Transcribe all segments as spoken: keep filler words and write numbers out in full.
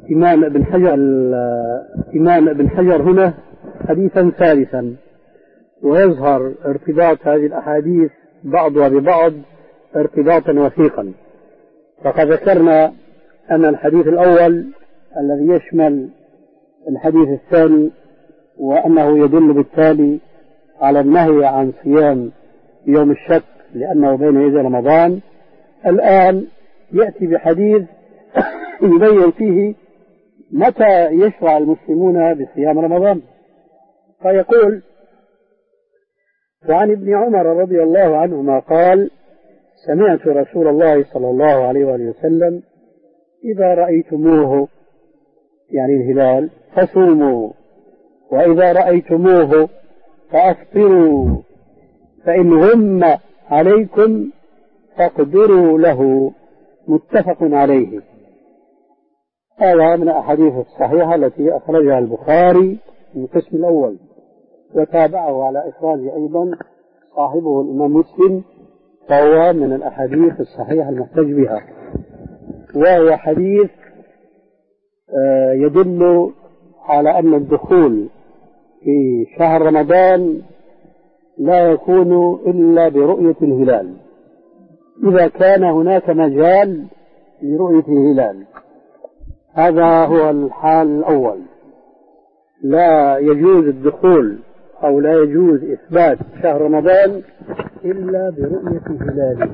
إمام ابن حجر إمام ابن حجر هنا حديثا ثالثا، ويظهر ارتباط هذه الأحاديث بعضها ببعض ارتباطا وثيقا. فقد ذكرنا أن الحديث الأول الذي يشمل الحديث الثاني، وأنه يدل بالتالي على النهي عن صيام يوم الشك لأنه بين يدي رمضان، الآن يأتي بحديث يبين فيه متى يشرع المسلمون بصيام رمضان. فيقول: وعن ابن عمر رضي الله عنهما قال: سمعت رسول الله صلى الله عليه وآله وسلم إذا رأيتموه، يعني الهلال، فصوموا، وإذا رأيتموه فأفطروا، فإن غم عليكم فاقدروا له، متفق عليه. هذا من الأحاديث الصحيحة التي أخرجها البخاري في القسم الأول، وتابعه على إخراجه أيضا صاحبه الإمام مسلم، فهو من الأحاديث الصحيحة المحتج بها، وهو حديث يدل على أن الدخول في شهر رمضان لا يكون إلا برؤية الهلال، إذا كان هناك مجال لرؤية الهلال. هذا هو الحال الأول، لا يجوز الدخول أو لا يجوز إثبات شهر رمضان إلا برؤية هلاله.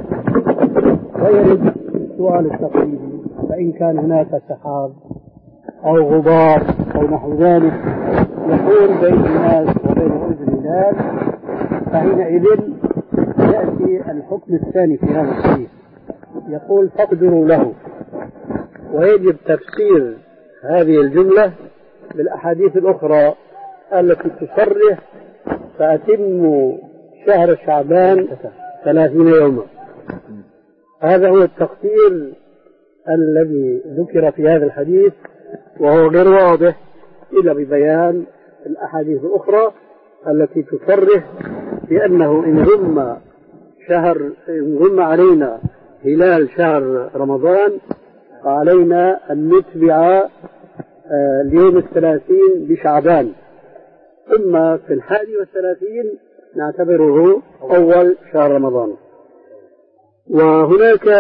ويرد السؤال التقليدي: فإن كان هناك سحاب أو غبار أو نحو ذلك يحول بين الناس وبين رؤية الهلال، فحينئذ يأتي الحكم الثاني في هذا الحديث، يقول: فاقدروا له. ويجب تفسير هذه الجملة بالأحاديث الأخرى التي تصرح: فأتموا شهر شعبان ثلاثين يوما. هذا هو التقدير الذي ذكر في هذا الحديث، وهو غير واضح إلا ببيان الأحاديث الأخرى التي تصرح بأنه إن غم شهر إن غم علينا هلال شهر رمضان فعلينا أن نتبع اليوم الثلاثين بشعبان، ثم في الحادي والثلاثين نعتبره أول شهر رمضان. وهناك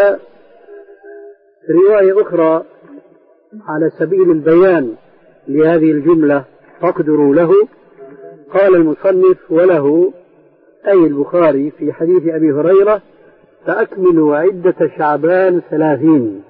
رواية أخرى على سبيل البيان لهذه الجملة: فاقدروا له. قال المصنف: وله أي البخاري في حديث أبي هريرة: فأكملوا عدة شعبان ثلاثين.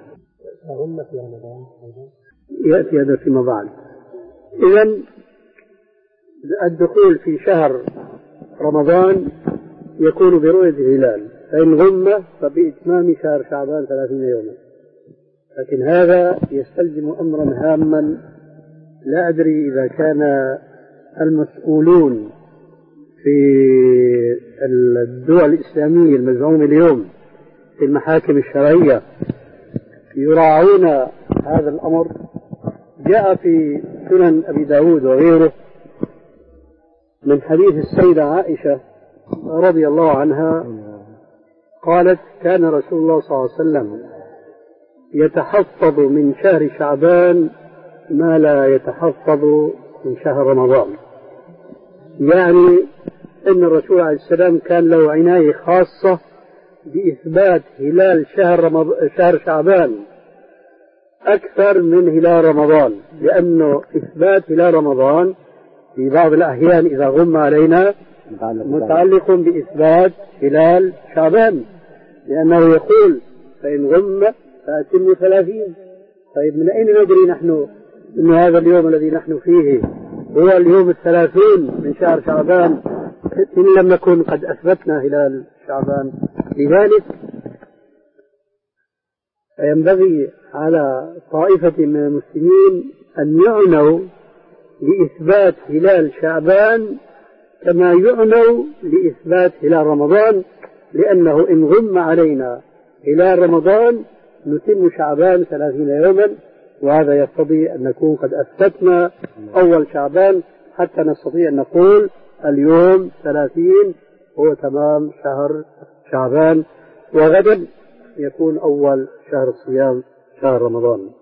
يأتي هذا فيما بعد. إذن الدخول في شهر رمضان يكون برؤية الهلال، فإن غم فبإتمام شهر شعبان ثلاثين يوما. لكن هذا يستلزم أمرا هاما، لا أدري إذا كان المسؤولون في الدول الإسلامية المزعومة اليوم في المحاكم الشرعية يراعون هذا الأمر. جاء في سنن أبي داود وغيره من حديث السيدة عائشة رضي الله عنها قالت: كان رسول الله صلى الله عليه وسلم يتحفظ من شهر شعبان ما لا يتحفظ من شهر رمضان. يعني أن الرسول عليه السلام كان له عناية خاصة بإثبات هلال شهر, رمض... شهر شعبان أكثر من هلال رمضان، لأنه إثبات هلال رمضان في بعض الأحيان إذا غم علينا متعلق بإثبات هلال شعبان، لأنه يقول: فإن غم فأتموا ثلاثين. طيب من أين ندري نحن أن هذا اليوم الذي نحن فيه هو اليوم الثلاثين من شهر شعبان إن لم نكن قد أثبتنا هلال شعبان؟ لذلك ينبغي على طائفة من المسلمين أن يعنوا لإثبات هلال شعبان كما يعنوا لإثبات هلال رمضان، لأنه إن غم علينا هلال رمضان نتم شعبان ثلاثين يوما، وهذا يقتضي أن نكون قد أثبتنا أول شعبان حتى نستطيع أن نقول اليوم ثلاثين هو تمام شهر شعبان، وغدا يكون أول شهر الصيام شهر رمضان.